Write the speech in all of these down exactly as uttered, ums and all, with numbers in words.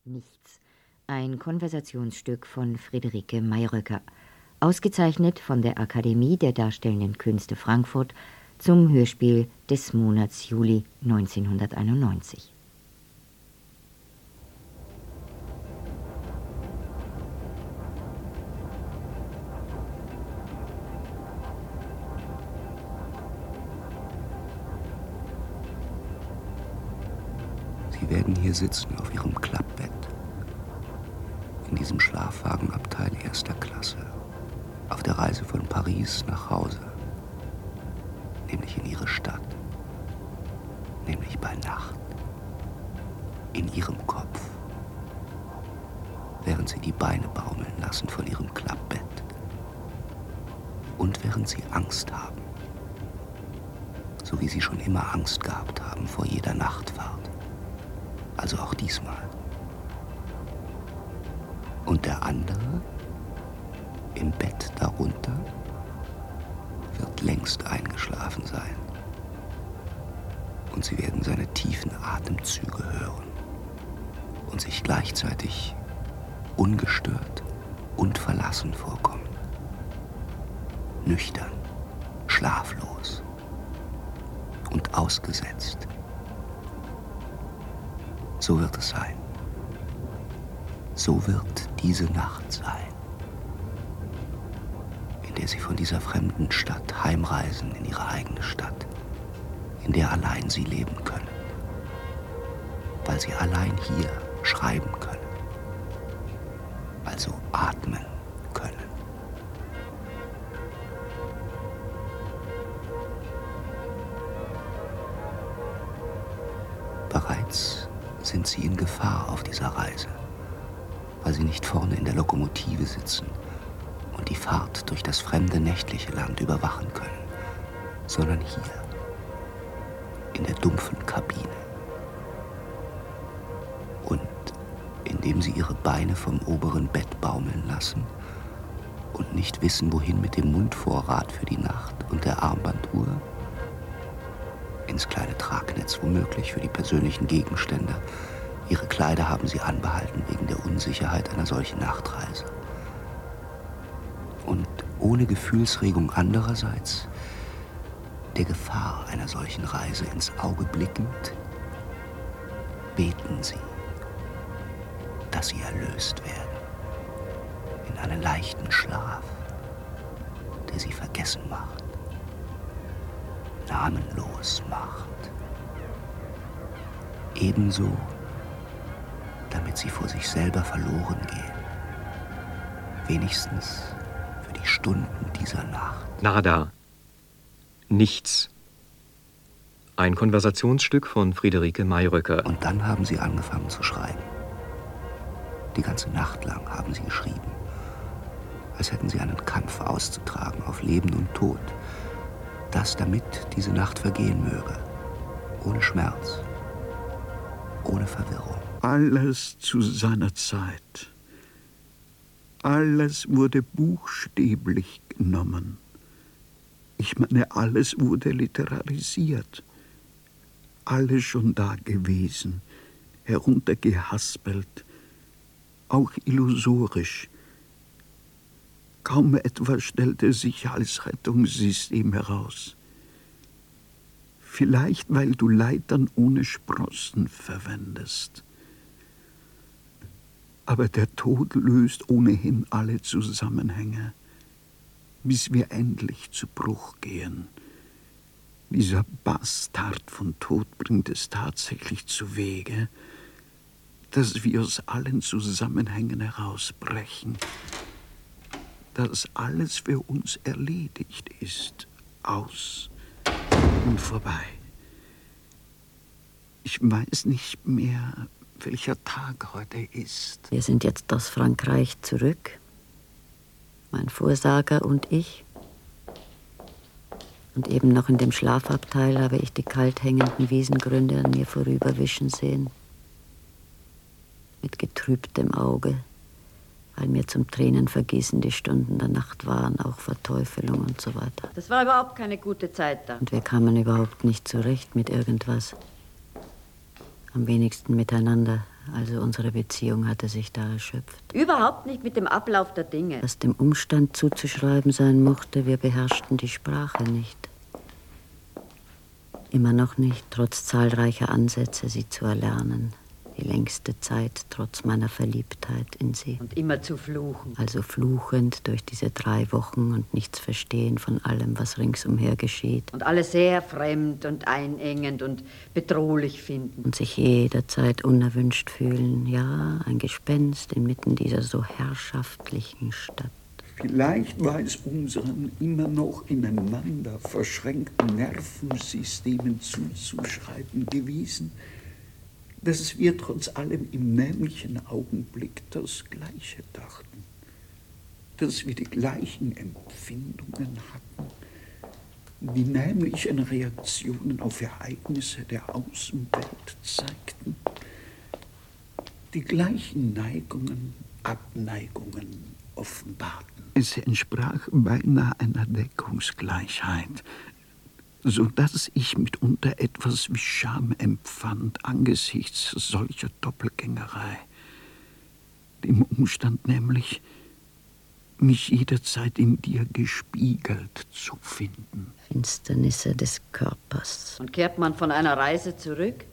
Nichts. Ein Konversationsstück von Friederike Mayröcker. Ausgezeichnet von der Akademie der Darstellenden Künste Frankfurt zum Hörspiel des Monats Juli neunzehnhunderteinundneunzig. Sie werden hier sitzen auf Ihrem Klappbett, in diesem Schlafwagenabteil erster Klasse, auf der Reise von Paris nach Hause, nämlich in Ihre Stadt, nämlich bei Nacht, in Ihrem Kopf, während Sie die Beine baumeln lassen von Ihrem Klappbett und während Sie Angst haben, so wie Sie schon immer Angst gehabt haben vor jeder Nachtfahrt. Also auch diesmal. Und der andere, im Bett darunter, wird längst eingeschlafen sein. Und Sie werden seine tiefen Atemzüge hören und sich gleichzeitig ungestört und verlassen vorkommen. Nüchtern, schlaflos und ausgesetzt. So wird es sein. So wird diese Nacht sein, in der Sie von dieser fremden Stadt heimreisen in Ihre eigene Stadt, in der allein Sie leben können, weil Sie allein hier schreiben können, also atmen können. Bereits sind Sie in Gefahr auf dieser Reise, weil Sie nicht vorne in der Lokomotive sitzen und die Fahrt durch das fremde nächtliche Land überwachen können, sondern hier, in der dumpfen Kabine. Und indem Sie Ihre Beine vom oberen Bett baumeln lassen und nicht wissen, wohin mit dem Mundvorrat für die Nacht und der Armbanduhr, ins kleine Tragnetz womöglich für die persönlichen Gegenstände. Ihre Kleider haben Sie anbehalten wegen der Unsicherheit einer solchen Nachtreise. Und ohne Gefühlsregung andererseits, der Gefahr einer solchen Reise ins Auge blickend, beten Sie, dass Sie erlöst werden in einen leichten Schlaf, der Sie vergessen macht, namenlos macht. Ebenso, damit Sie vor sich selber verloren gehen. Wenigstens für die Stunden dieser Nacht. Nada. Nichts. Ein Konversationsstück von Friederike Mayröcker. Und dann haben Sie angefangen zu schreiben. Die ganze Nacht lang haben Sie geschrieben. Als hätten Sie einen Kampf auszutragen auf Leben und Tod. Das, damit diese Nacht vergehen möge. Ohne Schmerz. Ohne Verwirrung. Alles zu seiner Zeit. Alles wurde buchstäblich genommen. Ich meine, alles wurde literarisiert. Alles schon da gewesen, heruntergehaspelt, auch illusorisch. Kaum etwas stellte sich als Rettungssystem heraus. Vielleicht, weil du Leitern ohne Sprossen verwendest. Aber der Tod löst ohnehin alle Zusammenhänge, bis wir endlich zu Bruch gehen. Dieser Bastard von Tod bringt es tatsächlich zu Wege, dass wir aus allen Zusammenhängen herausbrechen, dass alles für uns erledigt ist, aus und vorbei. Ich weiß nicht mehr, welcher Tag heute ist. Wir sind jetzt aus Frankreich zurück, mein Vorsager und ich. Und eben noch in dem Schlafabteil habe ich die kalt hängenden Wiesengründe an mir vorüberwischen sehen. Mit getrübtem Auge, weil mir zum Tränenvergießen die Stunden der Nacht waren, auch Verteufelung und so weiter. Das war überhaupt keine gute Zeit da. Und wir kamen überhaupt nicht zurecht mit irgendwas. Am wenigsten miteinander. Also unsere Beziehung hatte sich da erschöpft. Überhaupt nicht mit dem Ablauf der Dinge. Was dem Umstand zuzuschreiben sein mochte, wir beherrschten die Sprache nicht. Immer noch nicht, trotz zahlreicher Ansätze, sie zu erlernen. Die längste Zeit, trotz meiner Verliebtheit in sie. Und immer zu fluchen. Also fluchend durch diese drei Wochen und nichts verstehen von allem, was ringsumher geschieht. Und alles sehr fremd und einengend und bedrohlich finden. Und sich jederzeit unerwünscht fühlen. Ja, ein Gespenst inmitten dieser so herrschaftlichen Stadt. Vielleicht war es unseren immer noch ineinander verschränkten Nervensystemen zuzuschreiben gewesen, dass wir trotz allem im nämlichen Augenblick das Gleiche dachten, dass wir die gleichen Empfindungen hatten, die nämlichen Reaktionen auf Ereignisse der Außenwelt zeigten, die gleichen Neigungen, Abneigungen offenbarten. Es entsprach beinahe einer Deckungsgleichheit, so dass ich mitunter etwas wie Scham empfand angesichts solcher Doppelgängerei. Dem Umstand nämlich, mich jederzeit in dir gespiegelt zu finden. Finsternisse des Körpers. Und kehrt man von einer Reise zurück,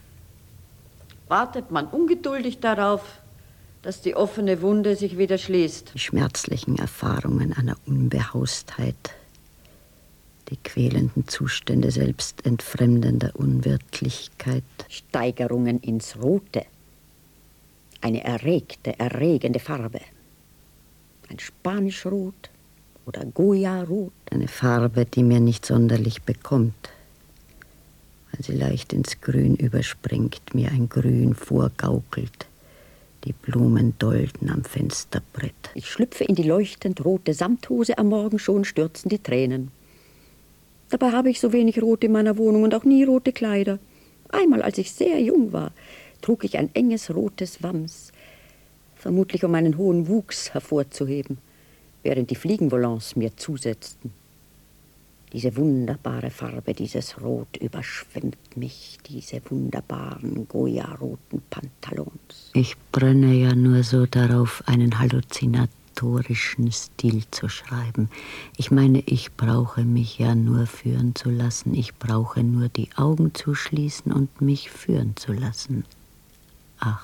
wartet man ungeduldig darauf, dass die offene Wunde sich wieder schließt. Die schmerzlichen Erfahrungen einer Unbehaustheit, die quälenden Zustände selbstentfremdender Unwirtlichkeit. Steigerungen ins Rote. Eine erregte, erregende Farbe. Ein Spanischrot oder Goya-Rot. Eine Farbe, die mir nicht sonderlich bekommt, weil sie leicht ins Grün überspringt, mir ein Grün vorgaukelt. Die Blumen dolden am Fensterbrett. Ich schlüpfe in die leuchtend rote Samthose, am Morgen schon stürzen die Tränen. Dabei habe ich so wenig Rot in meiner Wohnung und auch nie rote Kleider. Einmal, als ich sehr jung war, trug ich ein enges rotes Wams, vermutlich um meinen hohen Wuchs hervorzuheben, während die Fliegenvolants mir zusetzten. Diese wunderbare Farbe, dieses Rot überschwemmt mich, diese wunderbaren Goya-roten Pantalons. Ich brenne ja nur so darauf, einen halluzinatorischen Stil zu schreiben. Ich meine, ich brauche mich ja nur führen zu lassen. Ich brauche nur die Augen zu schließen und mich führen zu lassen. Ach,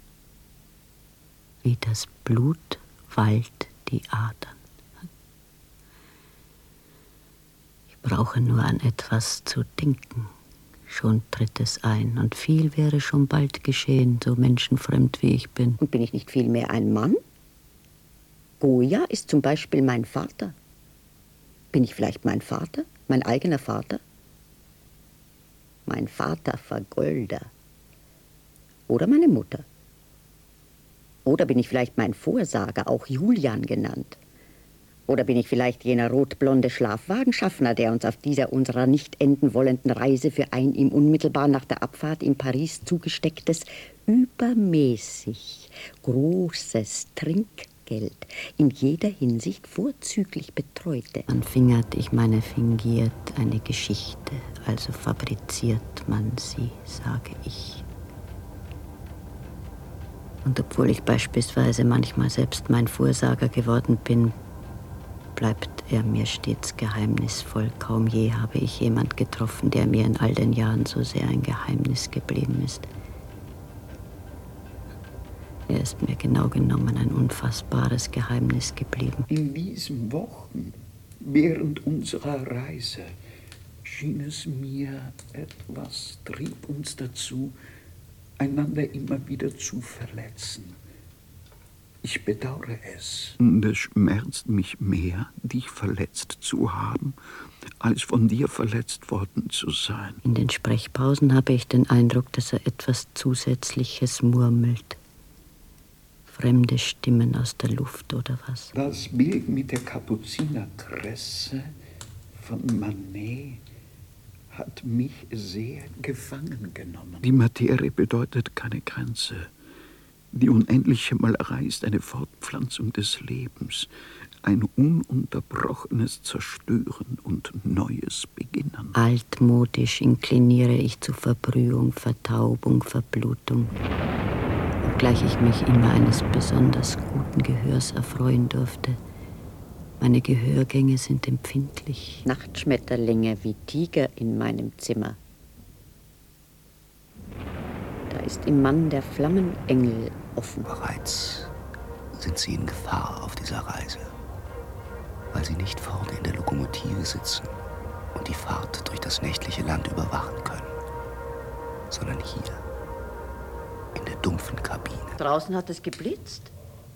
wie das Blut wallt die Adern. Ich brauche nur an etwas zu denken. Schon tritt es ein und viel wäre schon bald geschehen, so menschenfremd wie ich bin. Und bin ich nicht vielmehr ein Mann? Goya ist zum Beispiel mein Vater. Bin ich vielleicht mein Vater? Mein eigener Vater? Mein Vater Vergolder. Oder meine Mutter. Oder bin ich vielleicht mein Vorsager, auch Julian genannt? Oder bin ich vielleicht jener rotblonde Schlafwagenschaffner, der uns auf dieser unserer nicht enden wollenden Reise für ein ihm unmittelbar nach der Abfahrt in Paris zugestecktes, übermäßig großes Trinkgeld in jeder Hinsicht vorzüglich betreute? Anfingert, ich meine fingiert, eine Geschichte, also fabriziert man sie, sage ich. Und obwohl ich beispielsweise manchmal selbst mein Vorsager geworden bin, bleibt er mir stets geheimnisvoll. Kaum je habe ich jemand getroffen, der mir in all den Jahren so sehr ein Geheimnis geblieben ist. Er ist mir genau genommen ein unfassbares Geheimnis geblieben. In diesen Wochen, während unserer Reise, schien es mir, etwas trieb uns dazu, einander immer wieder zu verletzen. Ich bedauere es. Und es schmerzt mich mehr, dich verletzt zu haben, als von dir verletzt worden zu sein. In den Sprechpausen habe ich den Eindruck, dass er etwas Zusätzliches murmelt. Fremde Stimmen aus der Luft oder was? Das Bild mit der Kapuzinerkresse von Manet hat mich sehr gefangen genommen. Die Materie bedeutet keine Grenze. Die unendliche Malerei ist eine Fortpflanzung des Lebens, ein ununterbrochenes Zerstören und neues Beginnen. Altmodisch inkliniere ich zu Verbrühung, Vertaubung, Verblutung. Obgleich ich mich immer eines besonders guten Gehörs erfreuen durfte. Meine Gehörgänge sind empfindlich. Nachtschmetterlinge wie Tiger in meinem Zimmer. Da ist im Mann der Flammenengel offen. Bereits sind Sie in Gefahr auf dieser Reise, weil Sie nicht vorne in der Lokomotive sitzen und die Fahrt durch das nächtliche Land überwachen können, sondern hier, in der dumpfen Kabine. Draußen hat es geblitzt.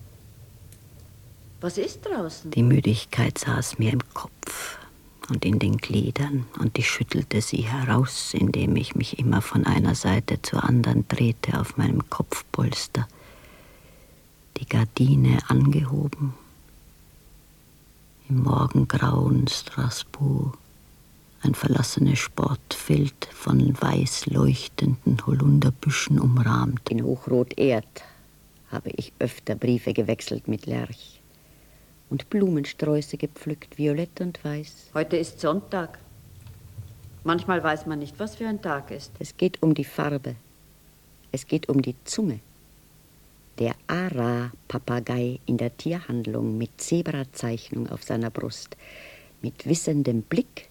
Was ist draußen? Die Müdigkeit saß mir im Kopf und in den Gliedern, und ich schüttelte sie heraus, indem ich mich immer von einer Seite zur anderen drehte auf meinem Kopfpolster. Die Gardine angehoben. Im Morgengrauen Straßburg ein verlassenes Sportfeld von weiß leuchtenden Holunderbüschen umrahmt. In Hochrot-Erd habe ich öfter Briefe gewechselt mit Lerch und Blumensträuße gepflückt, violett und weiß. Heute ist Sonntag. Manchmal weiß man nicht, was für ein Tag ist. Es geht um die Farbe. Es geht um die Zunge. Der Ara-Papagei in der Tierhandlung mit Zebrazeichnung auf seiner Brust, mit wissendem Blick.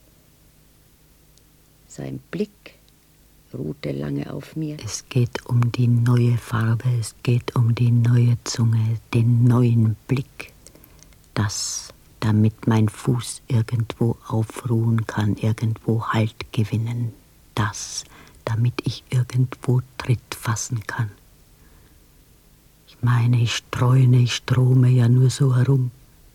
Sein Blick ruhte lange auf mir. Es geht um die neue Farbe, es geht um die neue Zunge, den neuen Blick. Das, damit mein Fuß irgendwo aufruhen kann, irgendwo Halt gewinnen. Das, damit ich irgendwo Tritt fassen kann. Ich meine, ich streune, ich strome ja nur so herum.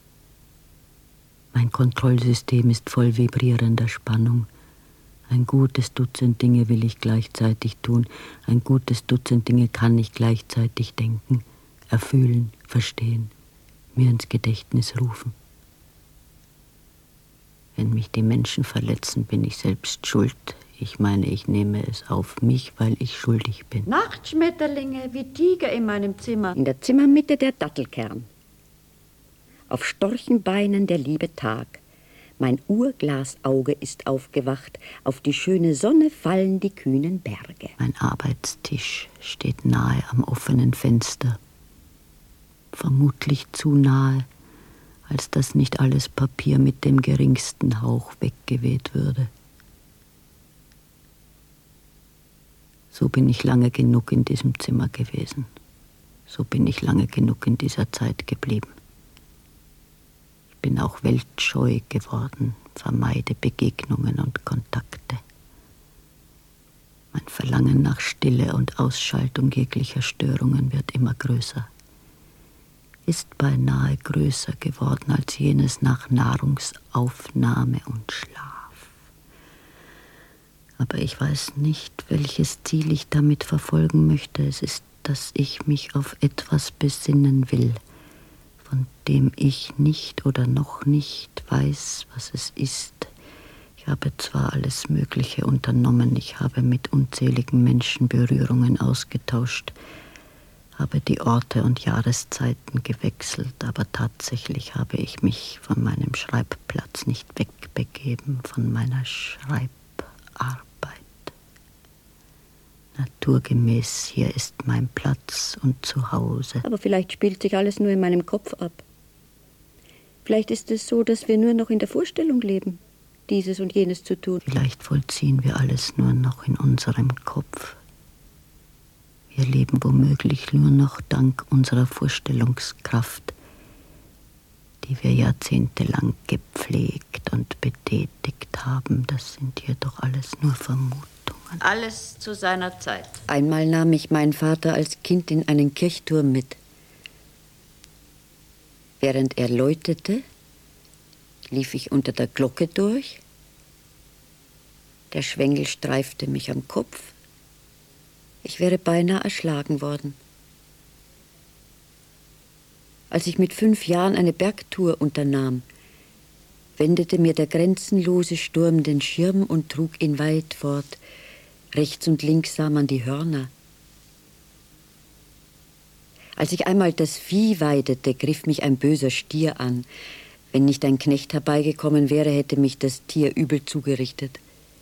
Mein Kontrollsystem ist voll vibrierender Spannung. Ein gutes Dutzend Dinge will ich gleichzeitig tun. Ein gutes Dutzend Dinge kann ich gleichzeitig denken, erfühlen, verstehen, mir ins Gedächtnis rufen. Wenn mich die Menschen verletzen, bin ich selbst schuld. Ich meine, ich nehme es auf mich, weil ich schuldig bin. Nachtschmetterlinge wie Tiger in meinem Zimmer. In der Zimmermitte der Dattelkern. Auf Storchenbeinen der liebe Tag. Mein Urglasauge ist aufgewacht. Auf die schöne Sonne fallen die kühnen Berge. Mein Arbeitstisch steht nahe am offenen Fenster. Vermutlich zu nahe, als dass nicht alles Papier mit dem geringsten Hauch weggeweht würde. So bin ich lange genug in diesem Zimmer gewesen. So bin ich lange genug in dieser Zeit geblieben. Ich bin auch weltscheu geworden, vermeide Begegnungen und Kontakte. Mein Verlangen nach Stille und Ausschaltung jeglicher Störungen wird immer größer. Ist beinahe größer geworden als jenes nach Nahrungsaufnahme und Schlaf. Aber ich weiß nicht, welches Ziel ich damit verfolgen möchte. Es ist, dass ich mich auf etwas besinnen will, von dem ich nicht oder noch nicht weiß, was es ist. Ich habe zwar alles Mögliche unternommen, ich habe mit unzähligen Menschen Berührungen ausgetauscht, habe die Orte und Jahreszeiten gewechselt, aber tatsächlich habe ich mich von meinem Schreibplatz nicht wegbegeben, von meiner Schreibarbeit. Naturgemäß, hier ist mein Platz und Zuhause. Aber vielleicht spielt sich alles nur in meinem Kopf ab. Vielleicht ist es so, dass wir nur noch in der Vorstellung leben, dieses und jenes zu tun. Vielleicht vollziehen wir alles nur noch in unserem Kopf. Wir leben womöglich nur noch dank unserer Vorstellungskraft, die wir jahrzehntelang gepflegt und betätigt haben. Das sind jedoch alles nur Vermutungen. Alles zu seiner Zeit. Einmal nahm ich meinen Vater als Kind in einen Kirchturm mit. Während er läutete, lief ich unter der Glocke durch. Der Schwengel streifte mich am Kopf. Ich wäre beinahe erschlagen worden. Als ich mit fünf Jahren eine Bergtour unternahm, wendete mir der grenzenlose Sturm den Schirm und trug ihn weit fort. Rechts und links sah man die Hörner. Als ich einmal das Vieh weidete, griff mich ein böser Stier an. Wenn nicht ein Knecht herbeigekommen wäre, hätte mich das Tier übel zugerichtet.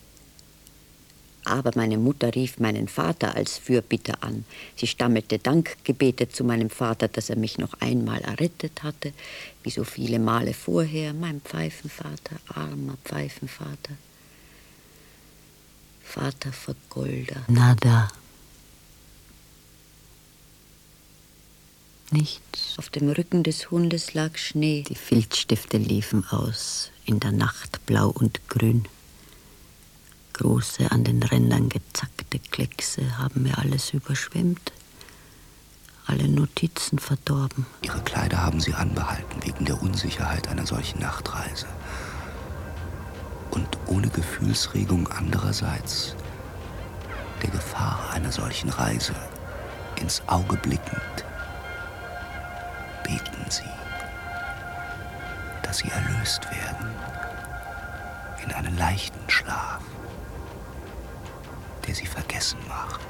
Aber meine Mutter rief meinen Vater als Fürbitter an. Sie stammelte Dankgebete zu meinem Vater, dass er mich noch einmal errettet hatte, wie so viele Male vorher. Mein Pfeifenvater, armer Pfeifenvater. Vater Vergolder. Nada. Nichts. Auf dem Rücken des Hundes lag Schnee. Die Filzstifte liefen aus, in der Nacht blau und grün. Große, an den Rändern gezackte Kleckse haben mir alles überschwemmt. Alle Notizen verdorben. Ihre Kleider haben Sie anbehalten wegen der Unsicherheit einer solchen Nachtreise. Und ohne Gefühlsregung andererseits der Gefahr einer solchen Reise ins Auge blickend, beten Sie, dass Sie erlöst werden in einen leichten Schlaf, der Sie vergessen macht,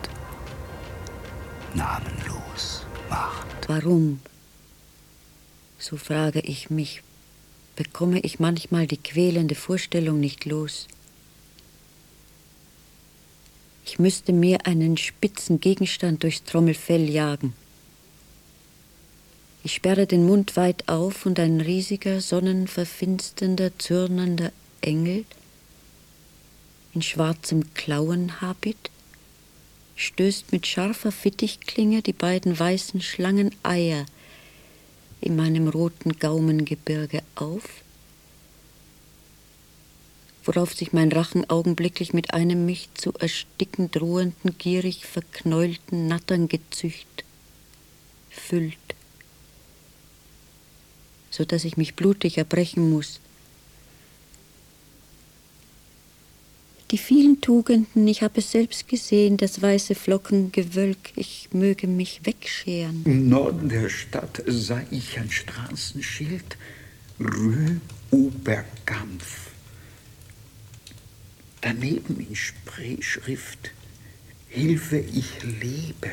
namenlos macht. Warum? So frage ich mich, bekomme ich manchmal die quälende Vorstellung nicht los. Ich müsste mir einen spitzen Gegenstand durchs Trommelfell jagen. Ich sperre den Mund weit auf und ein riesiger, sonnenverfinsternder, zürnender Engel in schwarzem Klauenhabit stößt mit scharfer Fittichklinge die beiden weißen Schlangeneier in meinem roten Gaumengebirge auf, worauf sich mein Rachen augenblicklich mit einem mich zu ersticken drohenden, gierig verknäulten Natterngezücht füllt, so dass ich mich blutig erbrechen muss. Die vielen Tugenden, ich habe es selbst gesehen, das weiße Flockengewölk, ich möge mich wegscheren. Im Norden der Stadt sah ich ein Straßenschild, Rue Oberkampf. Daneben in Spreeschrift, Hilfe, ich lebe.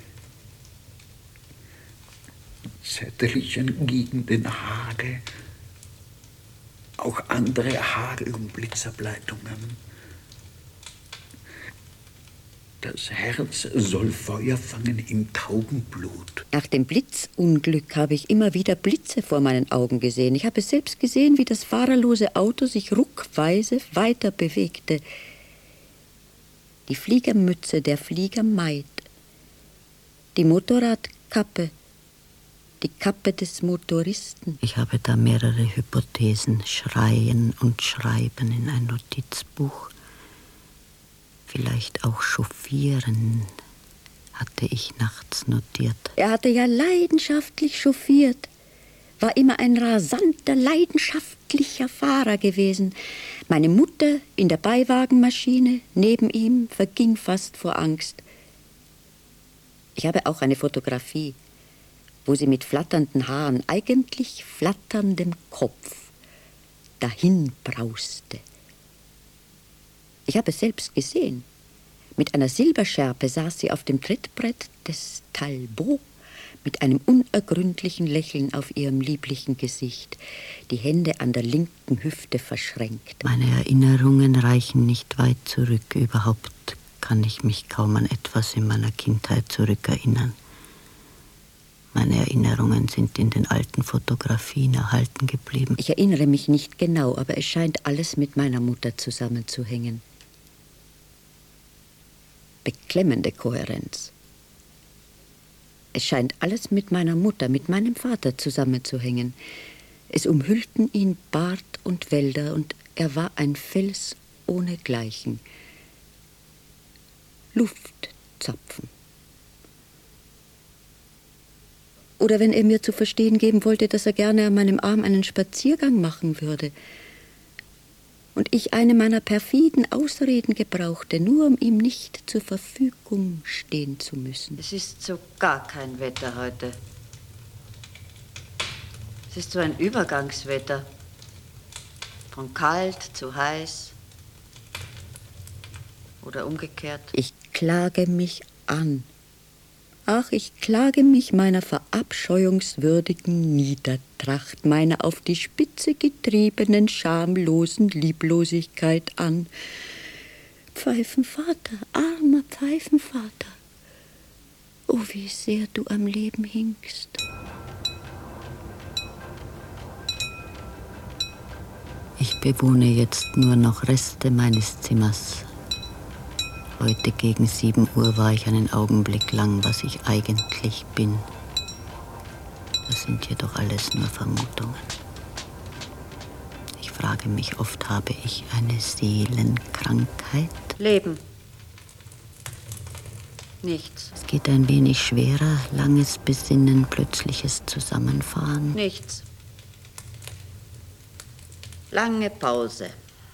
Zettelchen gegen den Hagel, auch andere Hagel- und Blitzableitungen. Das Herz soll Feuer fangen im Taubenblut. Nach dem Blitzunglück habe ich immer wieder Blitze vor meinen Augen gesehen. Ich habe selbst gesehen, wie das fahrerlose Auto sich ruckweise weiter bewegte. Die Fliegermütze der Fliegermaid, die Motorradkappe, die Kappe des Motoristen. Ich habe da mehrere Hypothesen, schreien und schreiben in ein Notizbuch. Vielleicht auch chauffieren, hatte ich nachts notiert. Er hatte ja leidenschaftlich chauffiert, war immer ein rasanter, leidenschaftlicher Fahrer gewesen. Meine Mutter in der Beiwagenmaschine neben ihm verging fast vor Angst. Ich habe auch eine Fotografie, wo sie mit flatternden Haaren, eigentlich flatterndem Kopf, dahin brauste. Ich habe es selbst gesehen. Mit einer Silberschärpe saß sie auf dem Trittbrett des Talbot mit einem unergründlichen Lächeln auf ihrem lieblichen Gesicht, die Hände an der linken Hüfte verschränkt. Meine Erinnerungen reichen nicht weit zurück. Überhaupt kann ich mich kaum an etwas in meiner Kindheit zurückerinnern. Meine Erinnerungen sind in den alten Fotografien erhalten geblieben. Ich erinnere mich nicht genau, aber es scheint alles mit meiner Mutter zusammenzuhängen. Beklemmende Kohärenz. Es scheint alles mit meiner Mutter, mit meinem Vater zusammenzuhängen. Es umhüllten ihn Bart und Wälder und er war ein Fels ohnegleichen. Luftzapfen. Oder wenn er mir zu verstehen geben wollte, dass er gerne an meinem Arm einen Spaziergang machen würde. Und ich eine meiner perfiden Ausreden gebrauchte, nur um ihm nicht zur Verfügung stehen zu müssen. Es ist so gar kein Wetter heute. Es ist so ein Übergangswetter. Von kalt zu heiß. Oder umgekehrt. Ich klage mich an. Ach, ich klage mich meiner verabscheuungswürdigen Niedertracht, meiner auf die Spitze getriebenen, schamlosen Lieblosigkeit an. Pfeifenvater, armer Pfeifenvater, oh, wie sehr du am Leben hingst. Ich bewohne jetzt nur noch Reste meines Zimmers. Heute gegen sieben Uhr war ich einen Augenblick lang, was ich eigentlich bin. Das sind jedoch alles nur Vermutungen. Ich frage mich oft, habe ich eine Seelenkrankheit? Leben. Nichts. Es geht ein wenig schwerer, langes Besinnen, plötzliches Zusammenfahren. Nichts. Lange Pause.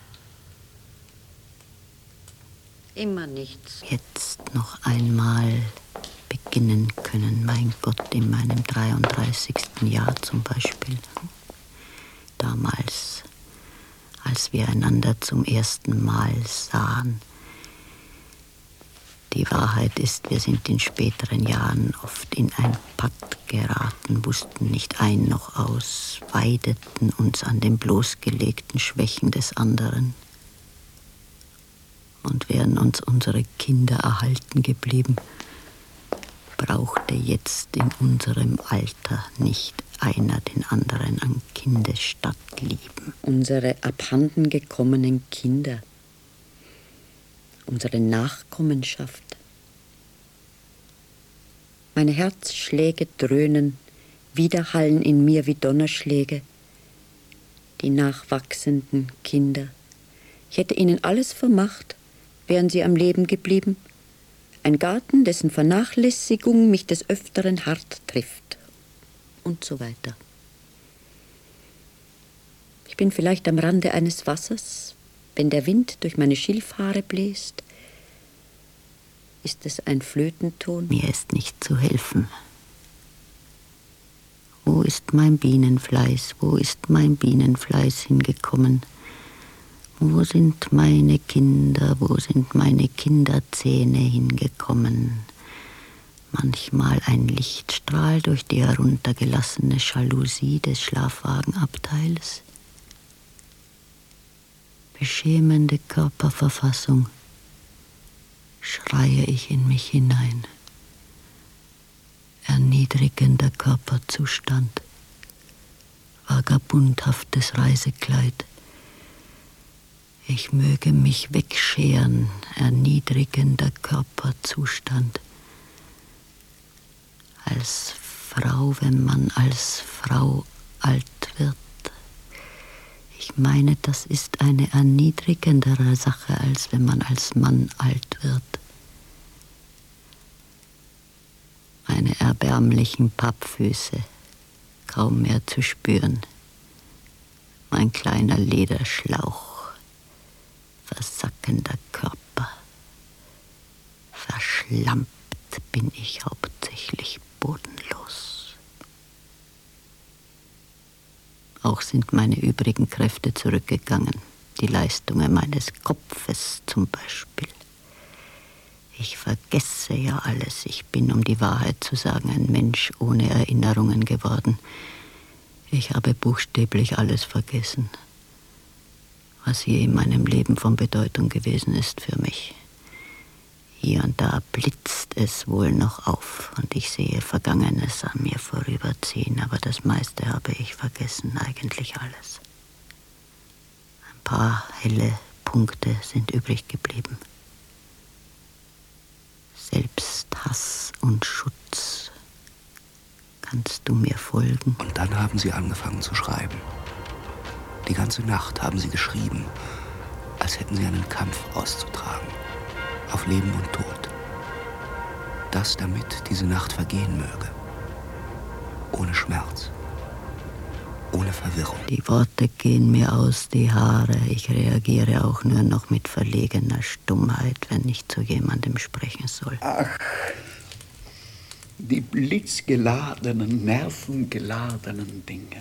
Immer nichts. Jetzt noch einmal beginnen können, mein Gott, in meinem dreiunddreißigsten Jahr zum Beispiel. Damals, als wir einander zum ersten Mal sahen. Die Wahrheit ist, wir sind in späteren Jahren oft in ein Patt geraten, wussten nicht ein noch aus, weideten uns an den bloßgelegten Schwächen des anderen. Und wären uns unsere Kinder erhalten geblieben, brauchte jetzt in unserem Alter nicht einer den anderen an Kindesstatt lieben. Unsere abhanden gekommenen Kinder, unsere Nachkommenschaft. Meine Herzschläge dröhnen, widerhallen in mir wie Donnerschläge. Die nachwachsenden Kinder. Ich hätte ihnen alles vermacht, wären sie am Leben geblieben. Ein Garten, dessen Vernachlässigung mich des Öfteren hart trifft. Und so weiter. Ich bin vielleicht am Rande eines Wassers, wenn der Wind durch meine Schilfhaare bläst. Ist es ein Flötenton? Mir ist nicht zu helfen. Wo ist mein Bienenfleiß? Wo ist mein Bienenfleiß hingekommen? Wo sind meine Kinder? Wo sind meine Kinderzähne hingekommen? Manchmal ein Lichtstrahl durch die heruntergelassene Jalousie des Schlafwagenabteils. Beschämende Körperverfassung. Schreie ich in mich hinein. Erniedrigender Körperzustand. Vagabundhaftes Reisekleid. Ich möge mich wegscheren, erniedrigender Körperzustand. Als Frau, wenn man als Frau alt wird. Ich meine, das ist eine erniedrigendere Sache, als wenn man als Mann alt wird. Meine erbärmlichen Pappfüße, kaum mehr zu spüren. Mein kleiner Lederschlauch, versackender Körper. Verschlampt bin ich hauptsächlich bodenlos. Auch sind meine übrigen Kräfte zurückgegangen. Die Leistungen meines Kopfes zum Beispiel. Ich vergesse ja alles. Ich bin, um die Wahrheit zu sagen, ein Mensch ohne Erinnerungen geworden. Ich habe buchstäblich alles vergessen, was je in meinem Leben von Bedeutung gewesen ist für mich. Hier und da blitzt es wohl noch auf und ich sehe Vergangenes an mir vorüberziehen, aber das meiste habe ich vergessen, eigentlich alles. Ein paar helle Punkte sind übrig geblieben. Selbsthass und Schutz. Kannst du mir folgen? Und dann haben sie angefangen zu schreiben. Die ganze Nacht haben sie geschrieben, als hätten sie einen Kampf auszutragen. Auf Leben und Tod. Das, damit diese Nacht vergehen möge. Ohne Schmerz. Ohne Verwirrung. Die Worte gehen mir aus die Haare. Ich reagiere auch nur noch mit verlegener Stummheit, wenn ich zu jemandem sprechen soll. Ach, die blitzgeladenen, nervengeladenen Dinge.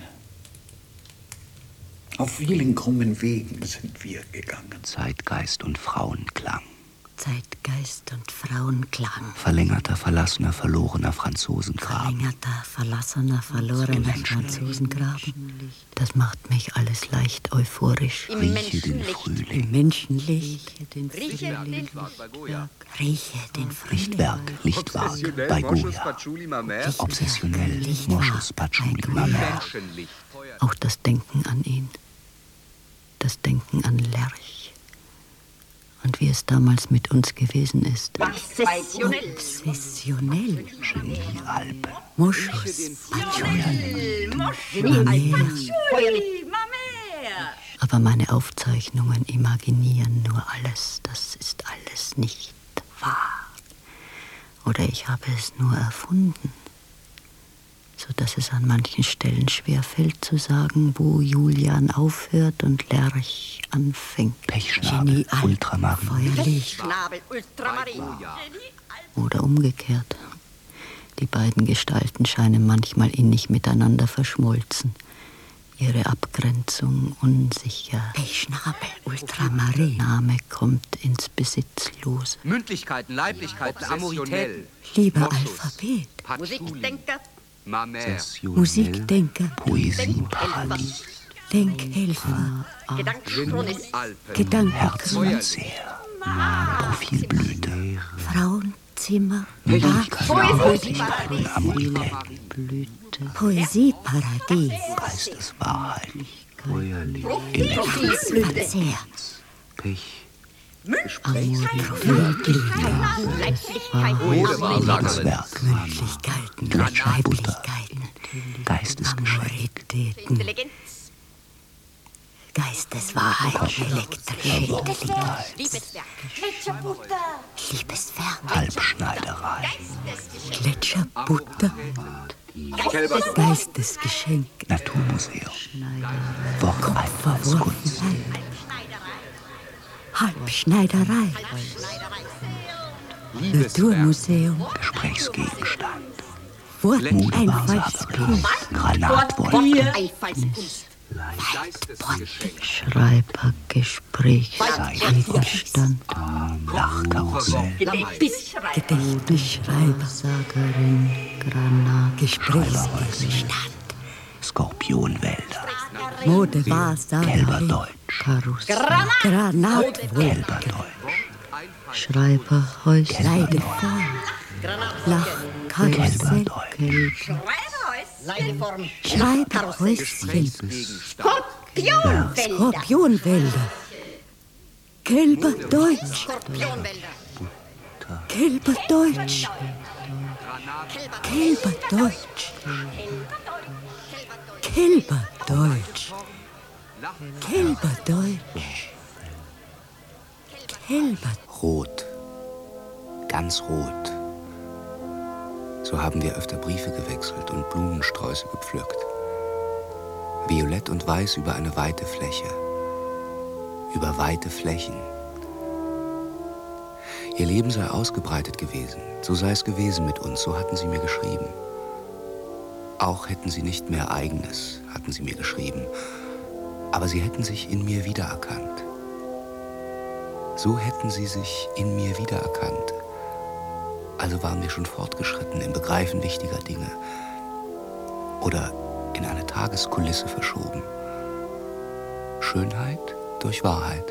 Auf vielen krummen Wegen sind wir gegangen. Zeitgeist und Frauenklang. Zeitgeist und Frauenklang. Verlängerter, verlassener, verlorener Franzosengraben. Verlängerter, verlassener, verlorener Franzosengraben. Das macht mich alles leicht euphorisch. Rieche den Frühling. Im Menschenlicht. Rieche den Rieche Frühling. den Rieche den Frühling. Lichtwerk, Lichtwerk bei Goya. Obsessionell, Moschus Patchouli, ma mère. Auch das Denken an ihn. Das Denken an Lerch. Und wie es damals mit uns gewesen ist. Obsessionell. Obsessionell. Genie-Alpen. Moschus, Patchouli, aber meine Aufzeichnungen imaginieren nur alles. Das ist alles nicht wahr. Oder ich habe es nur erfunden, sodass es an manchen Stellen schwerfällt zu sagen, wo Julian aufhört und Lerch anfängt. Pechschnabel, Ultramarin. Feuerlicht. Schnabel, Ultramarin. Oder umgekehrt. Die beiden Gestalten scheinen manchmal innig miteinander verschmolzen. Ihre Abgrenzung unsicher. Pechschnabel, Ultramarin. Name kommt ins Besitzlose. Mündlichkeiten, Leiblichkeiten, Amoritäten. Lieber Alphabet. Musikdenker. Musikdenker. Poesieparadies. Denkhelfer. Gedankenchronist. Gedankenchronist. Herzensseher. Profilblüte. Frauenzimmer. Poesieparadies. Amoritäten. Blüte. Poesieparadies. Geisteswahrheit. Verzehr. Pech. Leiblichkeit. Mündlichkeiten. Weiblichkeiten. Geistesgeschenk. Intelligenz. Geisteswahrheit. Elektrische Intelligenz. Liebeswerk. Liebeswerk. Halbschneiderei. Gletscherbutter. Geistesgeschenk. Naturmuseum. Worteinfallskunst. Halbschneiderei. Naturmuseum. Gesprächsgegenstand. Worteinfallskunst. Granatwolle. Einfallskunst. Schreiber, Gesprächsgegenstand. Lachkarussell. Gedächtnisschreiber. Sagerin, Granat. Gesprächsgegenstand. Skorpionwälder. Mode, Wahrsagerin. Gelber Deutsch. Karussell. Granatwolke. Gelber Deutsch. Schreiber, Häuschen. Leideform. Lach, Karussell. Gelber Leideform. Schreiberhäuschen. Skorpionwälder. Skorpionwälder. Gelber Deutsch. Skorpionwälder. Gelber Deutsch. Gelber Deutsch. Gelber Deutsch. Gelber Deutsch. Gelber. Rot. Ganz rot. So haben wir öfter Briefe gewechselt und Blumensträuße gepflückt. Violett und Weiß über eine weite Fläche. Über weite Flächen. Ihr Leben sei ausgebreitet gewesen. So sei es gewesen mit uns, so hatten sie mir geschrieben. Auch hätten sie nicht mehr Eigenes, hatten sie mir geschrieben. Aber sie hätten sich in mir wiedererkannt. So hätten sie sich in mir wiedererkannt. Also waren wir schon fortgeschritten im Begreifen wichtiger Dinge. Oder in eine Tageskulisse verschoben. Schönheit durch Wahrheit.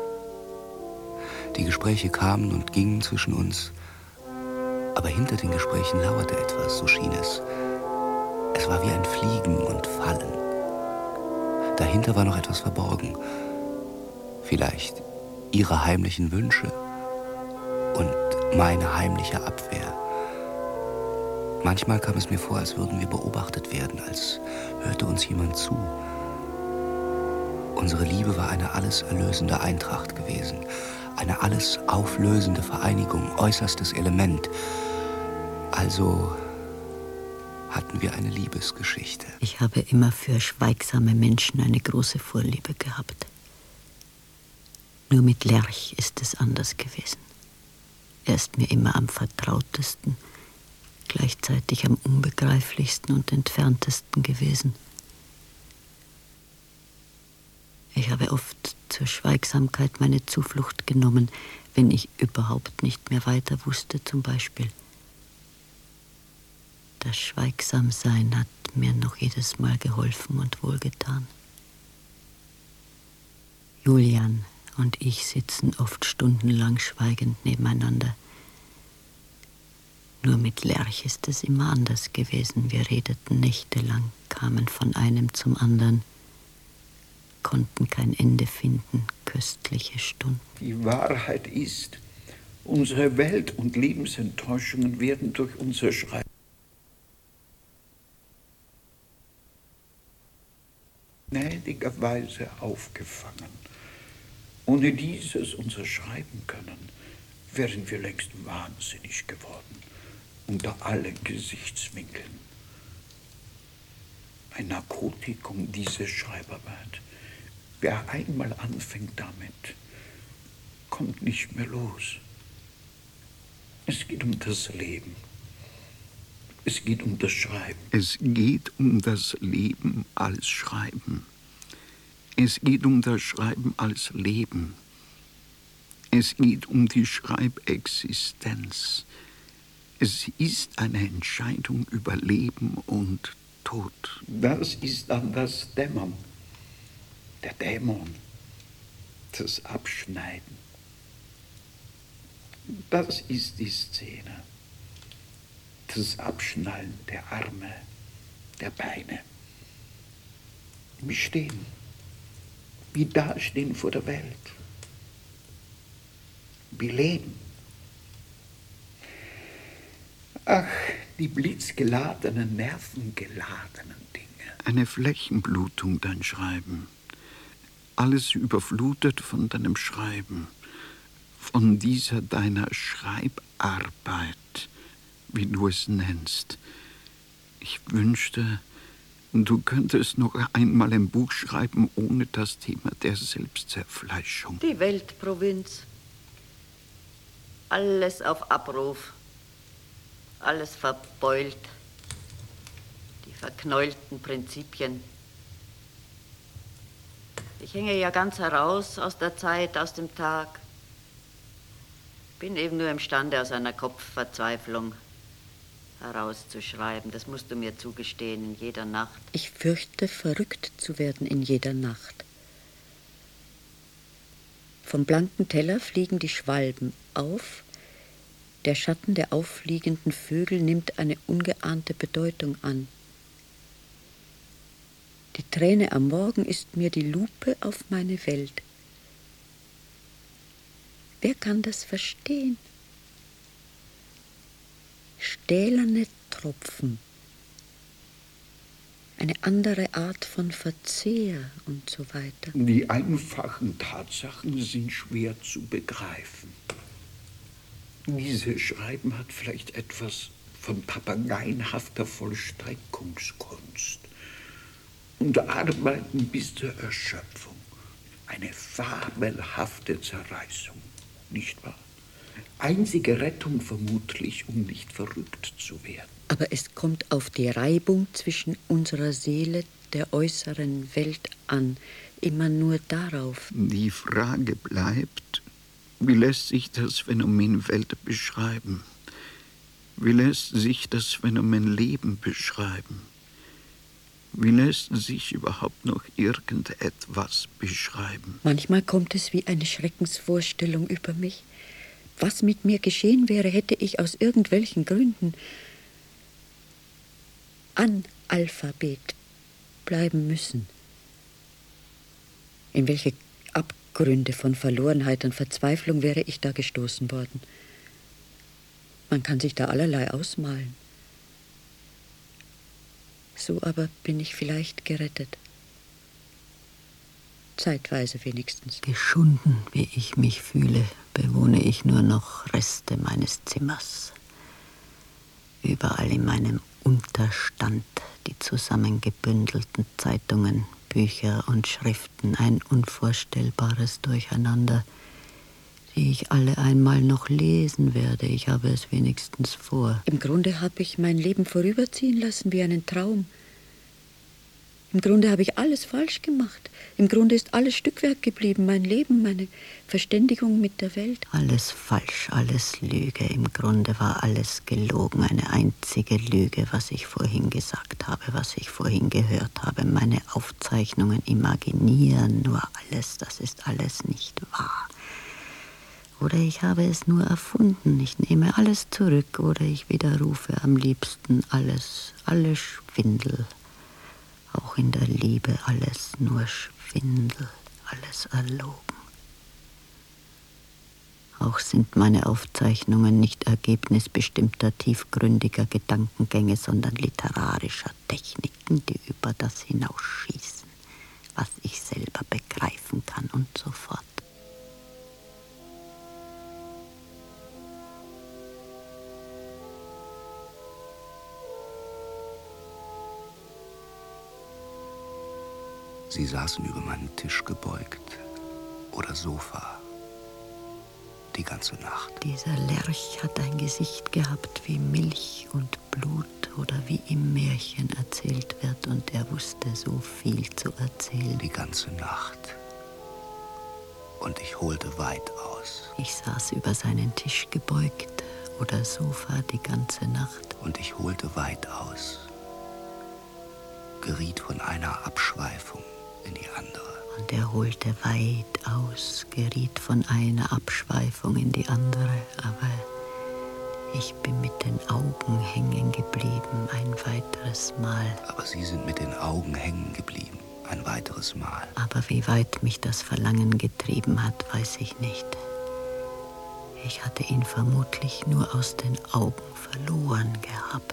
Die Gespräche kamen und gingen zwischen uns. Aber hinter den Gesprächen lauerte etwas, so schien es. Es war wie ein Fliegen und Fallen. Dahinter war noch etwas verborgen. Vielleicht ihre heimlichen Wünsche und meine heimliche Abwehr. Manchmal kam es mir vor, als würden wir beobachtet werden, als hörte uns jemand zu. Unsere Liebe war eine alles erlösende Eintracht gewesen, eine alles auflösende Vereinigung, äußerstes Element. Also hatten wir eine Liebesgeschichte. Ich habe immer für schweigsame Menschen eine große Vorliebe gehabt. Nur mit Lerch ist es anders gewesen. Er ist mir immer am vertrautesten, gleichzeitig am unbegreiflichsten und entferntesten gewesen. Ich habe oft zur Schweigsamkeit meine Zuflucht genommen, wenn ich überhaupt nicht mehr weiter wusste, zum Beispiel. Das Schweigsamsein hat mir noch jedes Mal geholfen und wohlgetan. Julian und ich sitzen oft stundenlang schweigend nebeneinander. Nur mit Lerch ist es immer anders gewesen. Wir redeten nächtelang, kamen von einem zum anderen, konnten kein Ende finden, köstliche Stunden. Die Wahrheit ist, unsere Welt- und Lebensenttäuschungen werden durch unser Schreiben gnädigerweise aufgefangen. Ohne dieses unser Schreiben können, wären wir längst wahnsinnig geworden, unter allen Gesichtswinkeln. Ein Narkotikum, diese Schreibarbeit. Wer einmal anfängt damit, kommt nicht mehr los. Es geht um das Leben. Es geht um das Schreiben. Es geht um das Leben als Schreiben. Es geht um das Schreiben als Leben. Es geht um die Schreibexistenz. Es ist eine Entscheidung über Leben und Tod. Das ist dann das Dämmern. Der Dämon. Das Abschneiden. Das ist die Szene. Das Abschnallen der Arme, der Beine. Wie stehen. Wie dastehen vor der Welt. Wie leben. Ach, die blitzgeladenen, nervengeladenen Dinge. Eine Flächenblutung, dein Schreiben. Alles überflutet von deinem Schreiben. Von dieser deiner Schreibarbeit, wie du es nennst. Ich wünschte, du könntest noch einmal ein Buch schreiben ohne das Thema der Selbstzerfleischung. Die Weltprovinz. Alles auf Abruf. Alles verbeult. Die verknäulten Prinzipien. Ich hänge ja ganz heraus aus der Zeit, aus dem Tag. Bin eben nur imstande, aus einer Kopfverzweiflung herauszuschreiben. Das musst du mir zugestehen, in jeder Nacht. Ich fürchte, verrückt zu werden in jeder Nacht. Vom blanken Teller fliegen die Schwalben auf. Der Schatten der auffliegenden Vögel nimmt eine ungeahnte Bedeutung an. Die Träne am Morgen ist mir die Lupe auf meine Welt. Wer kann das verstehen? Stählerne Tropfen, eine andere Art von Verzehr und so weiter. Die einfachen Tatsachen sind schwer zu begreifen. Dieses Schreiben hat vielleicht etwas von papageienhafter Vollstreckungskunst und Arbeiten bis zur Erschöpfung. Eine fabelhafte Zerreißung, nicht wahr? Einzige Rettung vermutlich, um nicht verrückt zu werden. Aber es kommt auf die Reibung zwischen unserer Seele, der äußeren Welt an, immer nur darauf. Die Frage bleibt, wie lässt sich das Phänomen Welt beschreiben? Wie lässt sich das Phänomen Leben beschreiben? Wie lässt sich überhaupt noch irgendetwas beschreiben? Manchmal kommt es wie eine Schreckensvorstellung über mich. Was mit mir geschehen wäre, hätte ich aus irgendwelchen Gründen Analphabet bleiben müssen. In welche Abgründe von Verlorenheit und Verzweiflung wäre ich da gestoßen worden? Man kann sich da allerlei ausmalen. So aber bin ich vielleicht gerettet. Zeitweise wenigstens. Geschunden, wie ich mich fühle, bewohne ich nur noch Reste meines Zimmers. Überall in meinem Unterstand die zusammengebündelten Zeitungen, Bücher und Schriften, ein unvorstellbares Durcheinander, die ich alle einmal noch lesen werde. Ich habe es wenigstens vor. Im Grunde habe ich mein Leben vorüberziehen lassen wie einen Traum. Im Grunde habe ich alles falsch gemacht. Im Grunde ist alles Stückwerk geblieben, mein Leben, meine Verständigung mit der Welt. Alles falsch, alles Lüge. Im Grunde war alles gelogen, eine einzige Lüge, was ich vorhin gesagt habe, was ich vorhin gehört habe. Meine Aufzeichnungen imaginieren nur alles, das ist alles nicht wahr. Oder ich habe es nur erfunden, ich nehme alles zurück, oder ich widerrufe am liebsten alles, alles Schwindel. Auch in der Liebe alles nur Schwindel, alles erlogen. Auch sind meine Aufzeichnungen nicht Ergebnis bestimmter tiefgründiger Gedankengänge, sondern literarischer Techniken, die über das hinausschießen, was ich selber begreifen kann und so fort. Sie saßen über meinen Tisch gebeugt oder Sofa die ganze Nacht. Dieser Lerch hat ein Gesicht gehabt wie Milch und Blut oder wie im Märchen erzählt wird, und er wusste so viel zu erzählen. Die ganze Nacht. Und ich holte weit aus. Ich saß über seinen Tisch gebeugt oder Sofa die ganze Nacht. Und ich holte weit aus. Geriet von einer Abschweifung in die andere. Und er holte weit aus, geriet von einer Abschweifung in die andere, aber ich bin mit den Augen hängen geblieben ein weiteres Mal. Aber Sie sind mit den Augen hängen geblieben, ein weiteres Mal. Aber wie weit mich das Verlangen getrieben hat, weiß ich nicht. Ich hatte ihn vermutlich nur aus den Augen verloren gehabt.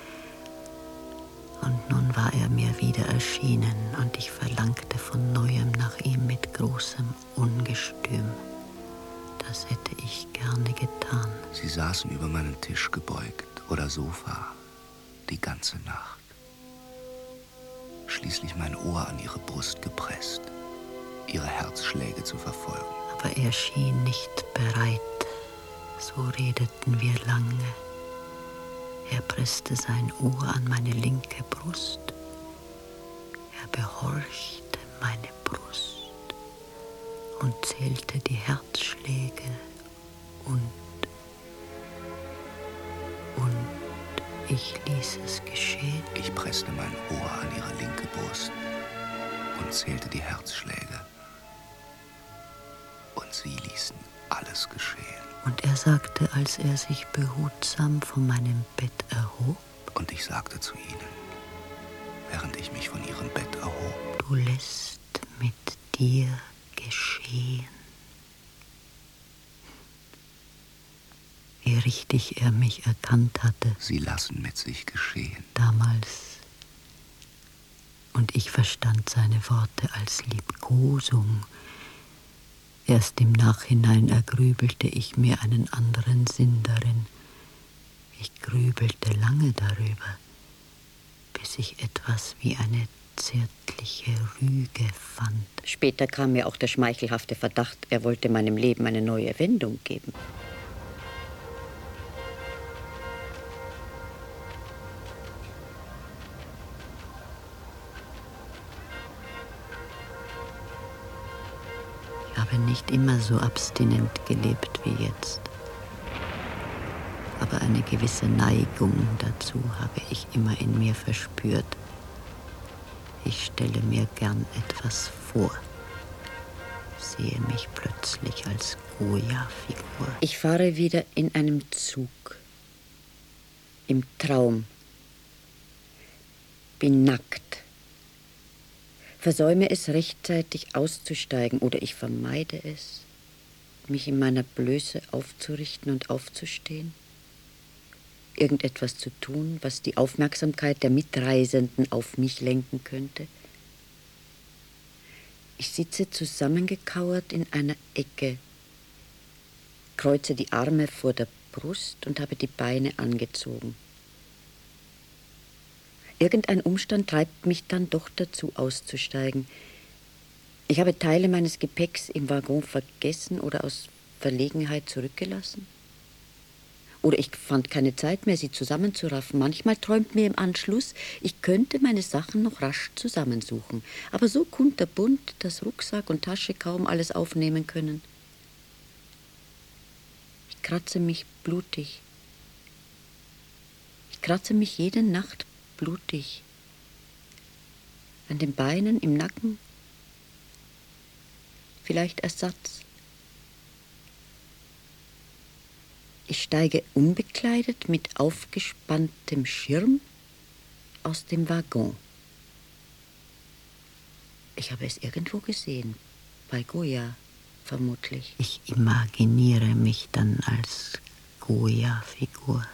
Und nun war er mir wieder erschienen, und ich verlangte von Neuem nach ihm mit großem Ungestüm. Das hätte ich gerne getan. Sie saßen über meinen Tisch gebeugt oder Sofa die ganze Nacht. Schließlich mein Ohr an ihre Brust gepresst, ihre Herzschläge zu verfolgen. Aber er schien nicht bereit. So redeten wir lange. Er presste sein Ohr an meine linke Brust. Er behorchte meine Brust und zählte die Herzschläge und, und ich ließ es geschehen. Ich presste mein Ohr an ihre linke Brust und zählte die Herzschläge. Und sie ließen alles geschehen. Und er sagte, als er sich behutsam von meinem Bett erhob. Und ich sagte zu ihnen, während ich mich von ihrem Bett erhob: Du lässt mit dir geschehen. Wie richtig er mich erkannt hatte. Sie lassen mit sich geschehen. Damals. Und ich verstand seine Worte als Liebkosung. Erst im Nachhinein ergrübelte ich mir einen anderen Sinn darin. Ich grübelte lange darüber, bis ich etwas wie eine zärtliche Rüge fand. Später kam mir auch der schmeichelhafte Verdacht, er wollte meinem Leben eine neue Wendung geben. Ich habe nicht immer so abstinent gelebt wie jetzt. Aber eine gewisse Neigung dazu habe ich immer in mir verspürt. Ich stelle mir gern etwas vor, sehe mich plötzlich als Goya-Figur. Ich fahre wieder in einem Zug, im Traum, bin nackt. Versäume es rechtzeitig auszusteigen oder ich vermeide es, mich in meiner Blöße aufzurichten und aufzustehen, irgendetwas zu tun, was die Aufmerksamkeit der Mitreisenden auf mich lenken könnte. Ich sitze zusammengekauert in einer Ecke, kreuze die Arme vor der Brust und habe die Beine angezogen. Irgendein Umstand treibt mich dann doch dazu, auszusteigen. Ich habe Teile meines Gepäcks im Waggon vergessen oder aus Verlegenheit zurückgelassen. Oder ich fand keine Zeit mehr, sie zusammenzuraffen. Manchmal träumt mir im Anschluss, ich könnte meine Sachen noch rasch zusammensuchen. Aber so kunterbunt, dass Rucksack und Tasche kaum alles aufnehmen können. Ich kratze mich blutig. Ich kratze mich jede Nacht blutig. An den Beinen, im Nacken. Vielleicht Ersatz. Ich steige unbekleidet mit aufgespanntem Schirm aus dem Waggon. Ich habe es irgendwo gesehen, bei Goya vermutlich. Ich imaginiere mich dann als Goya-Figur.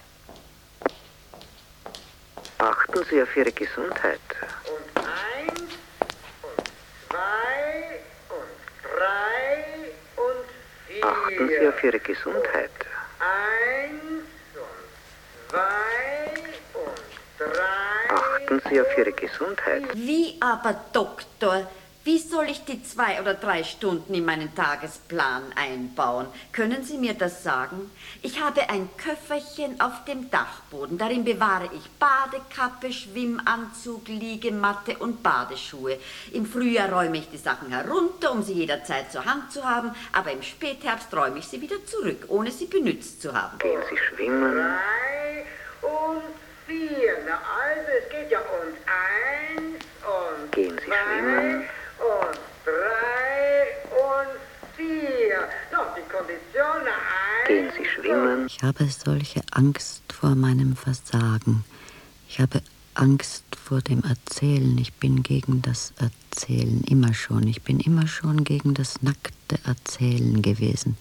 Achten Sie auf Ihre Gesundheit. Und eins und zwei und drei und vier. Achten Sie auf Ihre Gesundheit. Eins und zwei und drei. Achten Sie auf Ihre Gesundheit. Wie aber, Doktor? Wie soll ich die zwei oder drei Stunden in meinen Tagesplan einbauen? Können Sie mir das sagen? Ich habe ein Köfferchen auf dem Dachboden. Darin bewahre ich Badekappe, Schwimmanzug, Liegematte und Badeschuhe. Im Frühjahr räume ich die Sachen herunter, um sie jederzeit zur Hand zu haben. Aber im Spätherbst räume ich sie wieder zurück, ohne sie benützt zu haben. Gehen Sie schwimmen. Drei und vier. Na also, es geht ja und eins und Gehen Sie zwei schwimmen. und drei und vier. Noch die Kondition. Eins. Gehen Sie schwimmen. Ich habe solche Angst vor meinem Versagen. Ich habe Angst vor dem Erzählen. Ich bin gegen das Erzählen immer schon. Ich bin immer schon gegen das nackte Erzählen gewesen.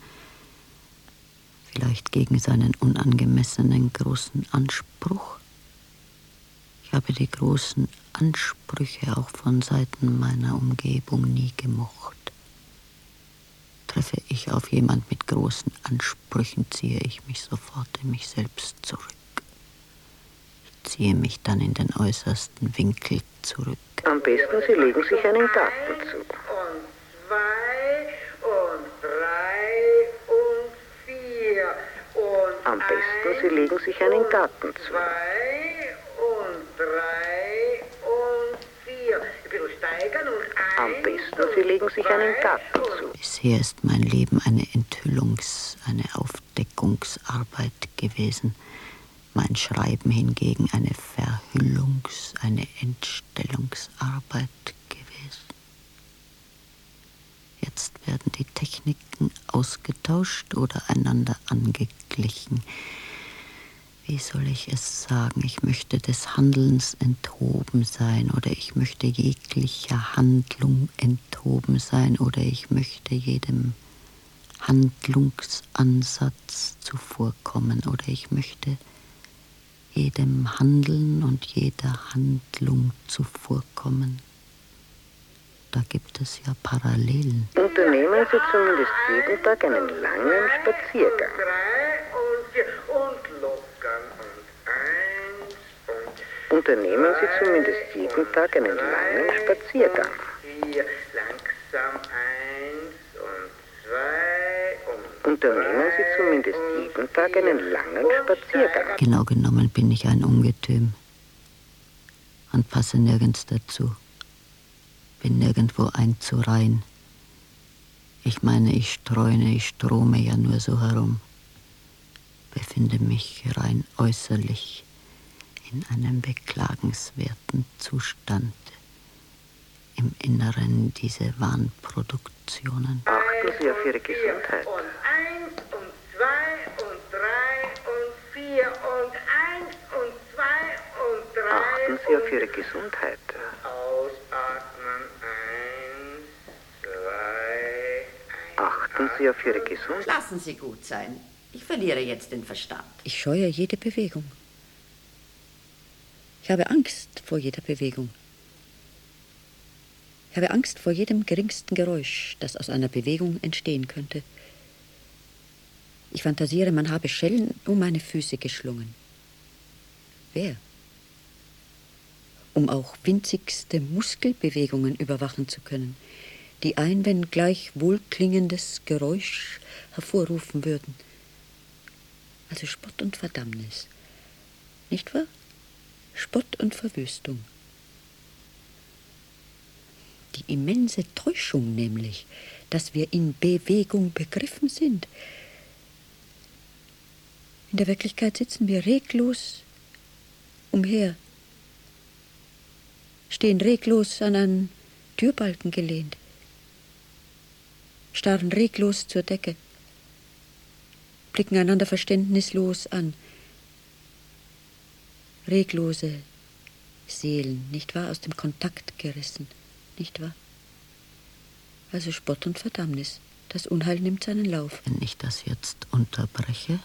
Vielleicht gegen seinen unangemessenen großen Anspruch. Ich habe die großen Ansprüche auch von Seiten meiner Umgebung nie gemocht. Treffe ich auf jemand mit großen Ansprüchen, ziehe ich mich sofort in mich selbst zurück. Ich ziehe mich dann in den äußersten Winkel zurück. Am besten, Sie legen sich einen Garten zu. Und zwei und drei und vier und Am besten, Sie legen sich einen Garten zu. zwei und drei und vier. Ein bisschen steigern und eins. Am besten, Sie legen sich einen Garten zu. Bisher ist mein Leben eine Enthüllungs-, eine Aufdeckungsarbeit gewesen. Mein Schreiben hingegen eine Verhüllungs-, eine Entstellungsarbeit gewesen. Jetzt werden die Techniken ausgetauscht oder einander angeglichen. Wie soll ich es sagen? Ich möchte des Handelns enthoben sein oder ich möchte jeglicher Handlung enthoben sein oder ich möchte jedem Handlungsansatz zuvorkommen oder ich möchte jedem Handeln und jeder Handlung zuvorkommen. Da gibt es ja Parallelen. Unternehmen Sie zumindest jeden Tag einen langen Spaziergang. Drei und vier und lockern und eins und Unternehmen Sie zumindest jeden Tag einen langen Spaziergang. vier. Langsam eins und zwei und Unternehmen Sie zumindest jeden Tag einen langen Spaziergang. Genau genommen bin ich ein Ungetüm und passe nirgends dazu. Bin nirgendwo einzureihen. Ich meine, ich streune, ich strome ja nur so herum. Befinde mich rein äußerlich in einem beklagenswerten Zustand. Im Inneren diese Wahnproduktionen. Achten Sie auf Ihre Gesundheit. und eins und zwei und drei und vier und eins und zwei und drei. Achten Sie auf Ihre Gesundheit. Ausatmen. Eins, zwei, Achten Sie auf Ihre Gesundheit. Lassen Sie gut sein. Ich verliere jetzt den Verstand. Ich scheue jede Bewegung. Ich habe Angst vor jeder Bewegung. Ich habe Angst vor jedem geringsten Geräusch, das aus einer Bewegung entstehen könnte. Ich fantasiere, man habe Schellen um meine Füße geschlungen. Wer? Um auch winzigste Muskelbewegungen überwachen zu können, die ein, wenn gleich wohlklingendes Geräusch hervorrufen würden. Also Spott und Verdammnis. Nicht wahr? Spott und Verwüstung. Die immense Täuschung nämlich, dass wir in Bewegung begriffen sind. In der Wirklichkeit sitzen wir reglos umher, stehen reglos an einen Türbalken gelehnt, starren reglos zur Decke, blicken einander verständnislos an. Reglose Seelen, nicht wahr, aus dem Kontakt gerissen, nicht wahr? Also Spott und Verdammnis, das Unheil nimmt seinen Lauf. Wenn ich das jetzt unterbreche,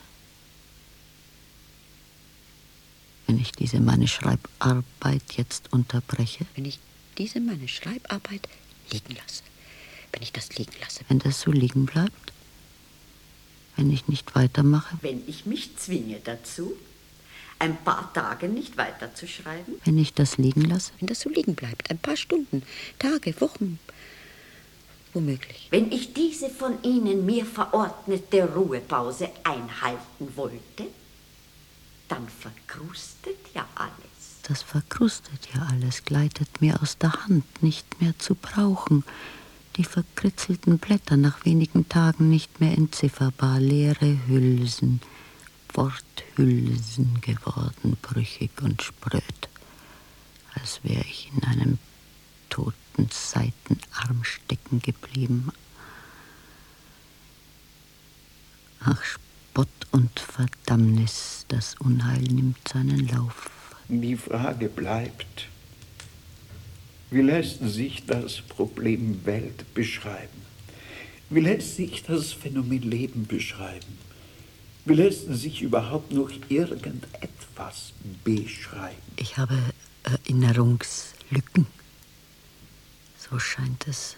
wenn ich diese meine Schreibarbeit jetzt unterbreche, wenn ich diese meine Schreibarbeit liegen lasse, wenn ich das liegen lasse, wenn das so liegen bleibt, wenn ich nicht weitermache, wenn ich mich zwinge dazu, ein paar Tage nicht weiterzuschreiben, wenn ich das liegen lasse, wenn das so liegen bleibt, ein paar Stunden, Tage, Wochen, womöglich. Wenn ich diese von Ihnen mir verordnete Ruhepause einhalten wollte, dann verkrustet ja alles. Das verkrustet ja alles, gleitet mir aus der Hand, nicht mehr zu brauchen. Die verkritzelten Blätter nach wenigen Tagen nicht mehr entzifferbar, leere Hülsen, Worthülsen geworden, brüchig und spröd, als wäre ich in einem toten Seitenarm stecken geblieben. Ach, Spott und Verdammnis, das Unheil nimmt seinen Lauf. Die Frage bleibt, wie lässt sich das Problem Welt beschreiben? Wie lässt sich das Phänomen Leben beschreiben? Wie lässt sich überhaupt noch irgendetwas beschreiben? Ich habe Erinnerungslücken. So scheint es.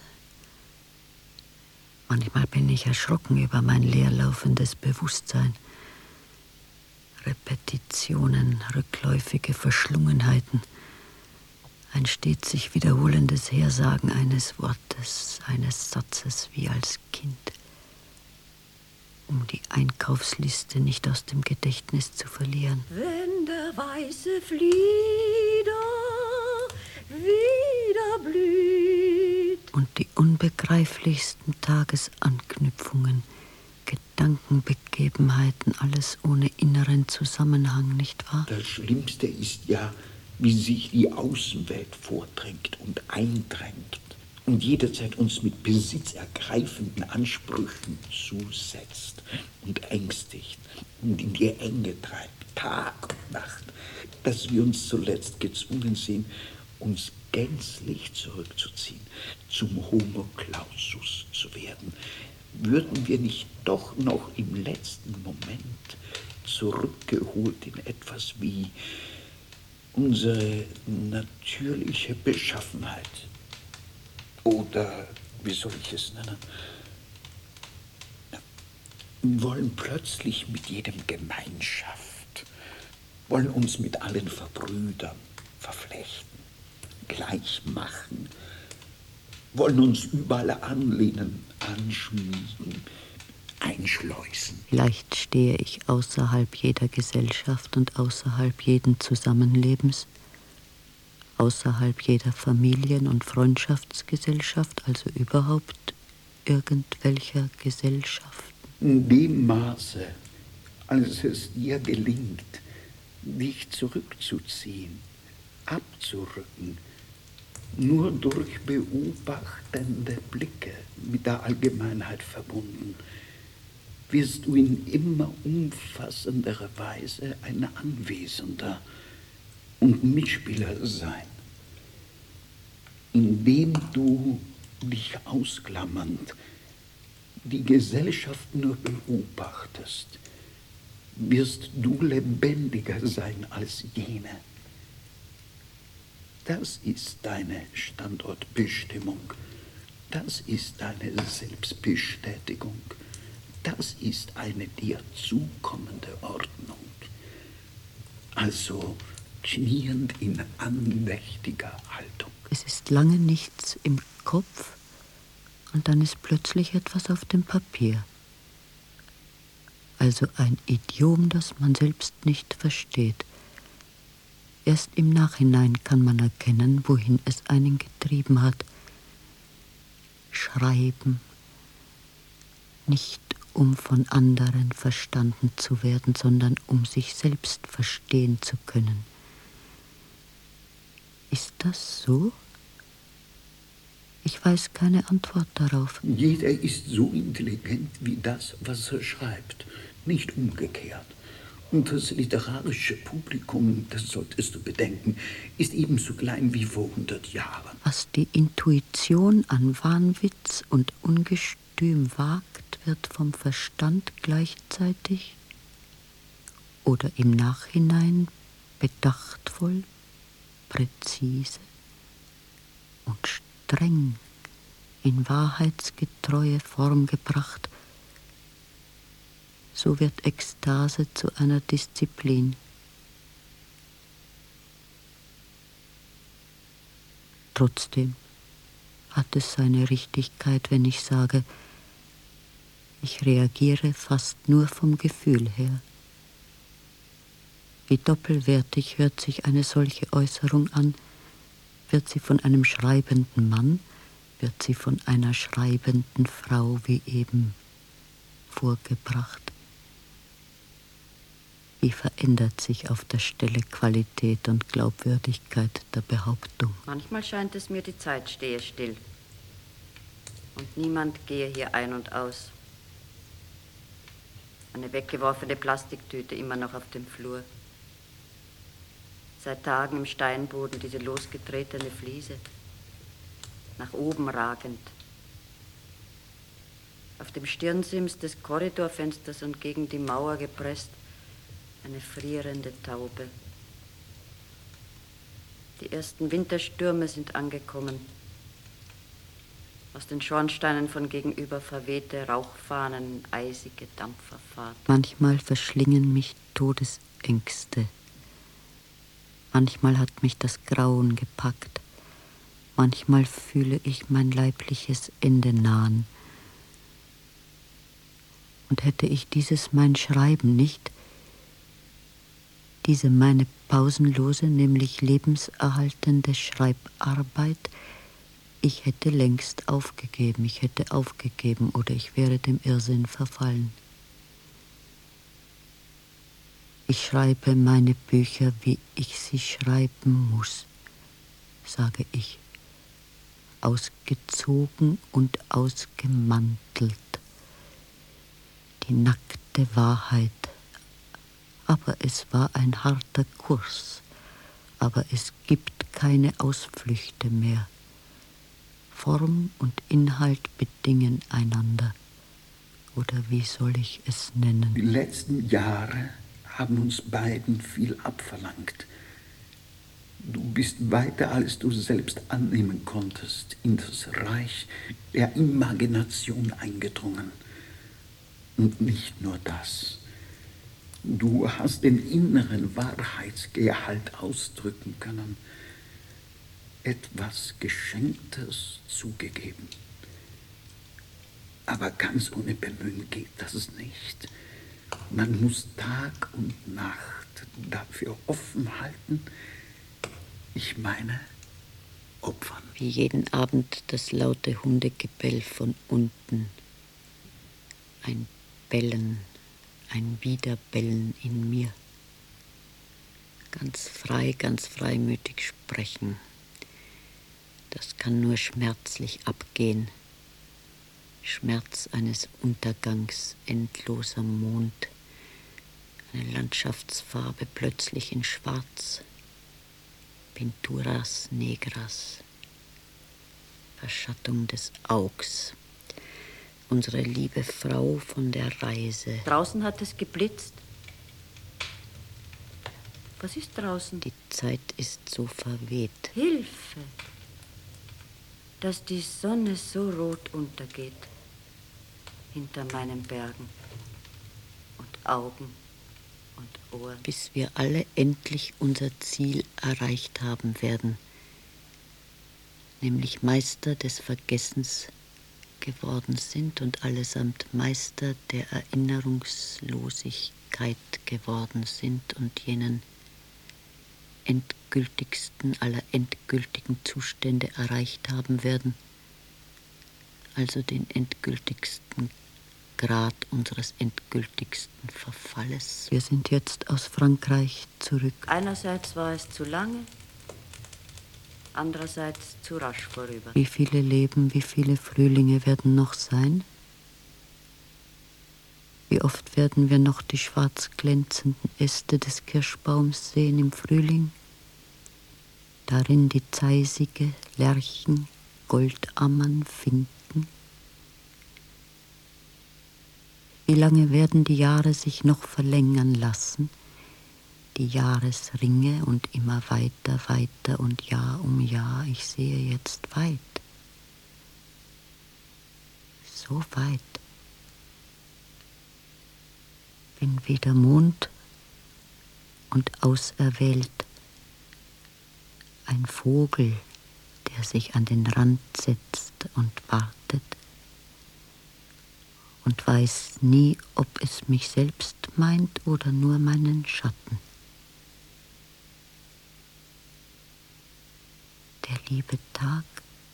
Manchmal bin ich erschrocken über mein leerlaufendes Bewusstsein. Repetitionen, rückläufige Verschlungenheiten. Ein stets sich wiederholendes Hersagen eines Wortes, eines Satzes wie als Kind, um die Einkaufsliste nicht aus dem Gedächtnis zu verlieren. Wenn der weiße Flieder wieder blüht und die unbegreiflichsten Tagesanknüpfungen, Gedankenbegebenheiten, alles ohne inneren Zusammenhang, nicht wahr? Das Schlimmste ist ja, wie sich die Außenwelt vordrängt und eindrängt und jederzeit uns mit besitzergreifenden Ansprüchen zusetzt und ängstigt und in die Enge treibt, Tag und Nacht, dass wir uns zuletzt gezwungen sehen, uns gänzlich zurückzuziehen, zum Homo Clausus zu werden. Würden wir nicht doch noch im letzten Moment zurückgeholt in etwas wie unsere natürliche Beschaffenheit, oder wie soll ich es nennen, wollen plötzlich mit jedem Gemeinschaft, wollen uns mit allen verbrüdern, verflechten, gleich machen, wollen uns überall anlehnen, anschmiegen, einschleusen. Vielleicht stehe ich außerhalb jeder Gesellschaft und außerhalb jeden Zusammenlebens, außerhalb jeder Familien- und Freundschaftsgesellschaft, also überhaupt irgendwelcher Gesellschaften. In dem Maße, als es dir gelingt, dich zurückzuziehen, abzurücken, nur durch beobachtende Blicke mit der Allgemeinheit verbunden, wirst du in immer umfassenderer Weise ein Anwesender und Mitspieler sein, indem du dich ausklammernd die Gesellschaft nur beobachtest, wirst du lebendiger sein als jene. Das ist deine Standortbestimmung, das ist deine Selbstbestätigung, das ist eine dir zukommende Ordnung. Also kniend in andächtiger Haltung. Es ist lange nichts im Kopf und dann ist plötzlich etwas auf dem Papier. also ein Idiom, das man selbst nicht versteht. Erst im Nachhinein kann man erkennen, wohin es einen getrieben hat. Schreiben, nicht um von anderen verstanden zu werden, sondern um sich selbst verstehen zu können. Ist das so? Ich weiß keine Antwort darauf. Jeder ist so intelligent wie das, was er schreibt, nicht umgekehrt. Und das literarische Publikum, das solltest du bedenken, ist ebenso klein wie vor hundert Jahren. Was die Intuition an Wahnwitz und Ungestüm wagt, wird vom Verstand gleichzeitig oder im Nachhinein bedachtvoll, präzise und streng in wahrheitsgetreue Form gebracht. So wird Ekstase zu einer Disziplin. Trotzdem hat es seine Richtigkeit, wenn ich sage, ich reagiere fast nur vom Gefühl her. Wie doppelwertig hört sich eine solche Äußerung an? Wird sie von einem schreibenden Mann, wird sie von einer schreibenden Frau wie eben vorgebracht? Wie verändert sich auf der Stelle Qualität und Glaubwürdigkeit der Behauptung? Manchmal scheint es mir, die Zeit stehe still. Und niemand gehe hier ein und aus. Eine weggeworfene Plastiktüte immer noch auf dem Flur. Seit Tagen im Steinboden diese losgetretene Fliese. Nach oben ragend. Auf dem Stirnsims des Korridorfensters und gegen die Mauer gepresst eine frierende Taube. Die ersten Winterstürme sind angekommen. Aus den Schornsteinen von gegenüber verwehte Rauchfahnen, eisige Dampferfahrt. Manchmal verschlingen mich Todesängste. Manchmal hat mich das Grauen gepackt. Manchmal fühle ich mein leibliches Ende nahen. Und hätte ich dieses mein Schreiben nicht, diese meine pausenlose, nämlich lebenserhaltende Schreibarbeit, ich hätte längst aufgegeben, ich hätte aufgegeben oder ich wäre dem Irrsinn verfallen. Ich schreibe meine Bücher, wie ich sie schreiben muss, sage ich, ausgezogen und ausgemantelt. Die nackte Wahrheit. Aber es war ein harter Kurs, aber es gibt keine Ausflüchte mehr. Form und Inhalt bedingen einander. Oder wie soll ich es nennen? Die letzten Jahre haben uns beiden viel abverlangt. Du bist weiter, als du selbst annehmen konntest, in das Reich der Imagination eingedrungen. Und nicht nur das. Du hast den inneren Wahrheitsgehalt ausdrücken können. Etwas Geschenktes zugegeben. Aber ganz ohne Bemühen geht das nicht. Man muss Tag und Nacht dafür offen halten. Ich meine, opfern. Wie jeden Abend das laute Hundegebell von unten. Ein Bellen, ein Wiederbellen in mir. Ganz frei, ganz freimütig sprechen. Das kann nur schmerzlich abgehen. Schmerz eines Untergangs, endloser Mond. Eine Landschaftsfarbe plötzlich in Schwarz. Pinturas negras. Verschattung des Augs. Unsere liebe Frau von der Reise. Draußen hat es geblitzt. Was ist draußen? Die Zeit ist so verweht. Hilfe! Dass die Sonne so rot untergeht. Hinter meinen Bergen. Und Augen und Ohren. Bis wir alle endlich unser Ziel erreicht haben werden. Nämlich Meister des Vergessens geworden sind und allesamt Meister der Erinnerungslosigkeit geworden sind und jenen endgültigsten aller endgültigen Zustände erreicht haben werden, also den endgültigsten Grad unseres endgültigsten Verfalles. Wir sind jetzt aus Frankreich zurück. Einerseits war es zu lange, andererseits zu rasch vorüber. Wie viele Leben, wie viele Frühlinge werden noch sein? Wie oft werden wir noch die schwarz glänzenden Äste des Kirschbaums sehen im Frühling? Darin die Zeisige, Lerchen, Goldammern finden? Wie lange werden die Jahre sich noch verlängern lassen? Die Jahresringe und immer weiter, weiter und Jahr um Jahr. Ich sehe jetzt weit. So weit. Bin weder Mond und auserwählt. Ein Vogel, der sich an den Rand setzt und wartet und weiß nie, ob es mich selbst meint oder nur meinen Schatten. Der liebe Tag.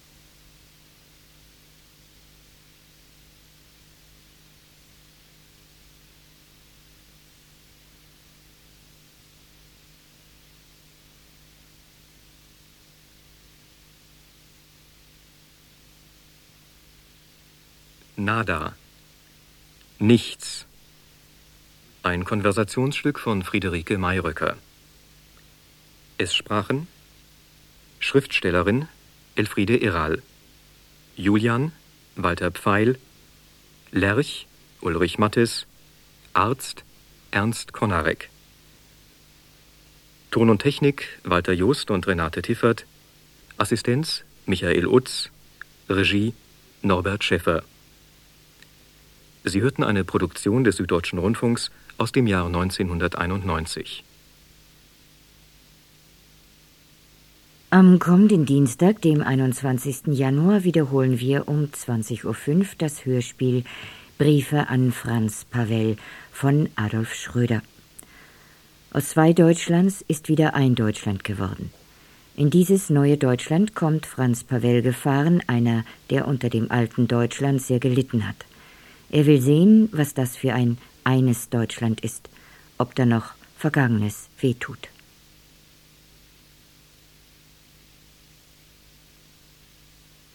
Nada. Nichts. Ein Konversationsstück von Friederike Mayröcker. Es sprachen Schriftstellerin Elfriede Irral, Julian Walter Pfeil, Lerch Ulrich Mattes, Arzt Ernst Konarek. Ton und Technik Walter Jost und Renate Tiffert, Assistenz Michael Utz, Regie Norbert Schäffer. Sie hörten eine Produktion des Süddeutschen Rundfunks aus dem Jahr neunzehnhunderteinundneunzig. Am kommenden Dienstag, dem einundzwanzigsten Januar, wiederholen wir um zwanzig Uhr fünf das Hörspiel Briefe an Franz Pavel von Adolf Schröder. Aus zwei Deutschlands ist wieder ein Deutschland geworden. In dieses neue Deutschland kommt Franz Pavel gefahren, einer, der unter dem alten Deutschland sehr gelitten hat. Er will sehen, was das für ein eines Deutschland ist, ob da noch Vergangenes wehtut.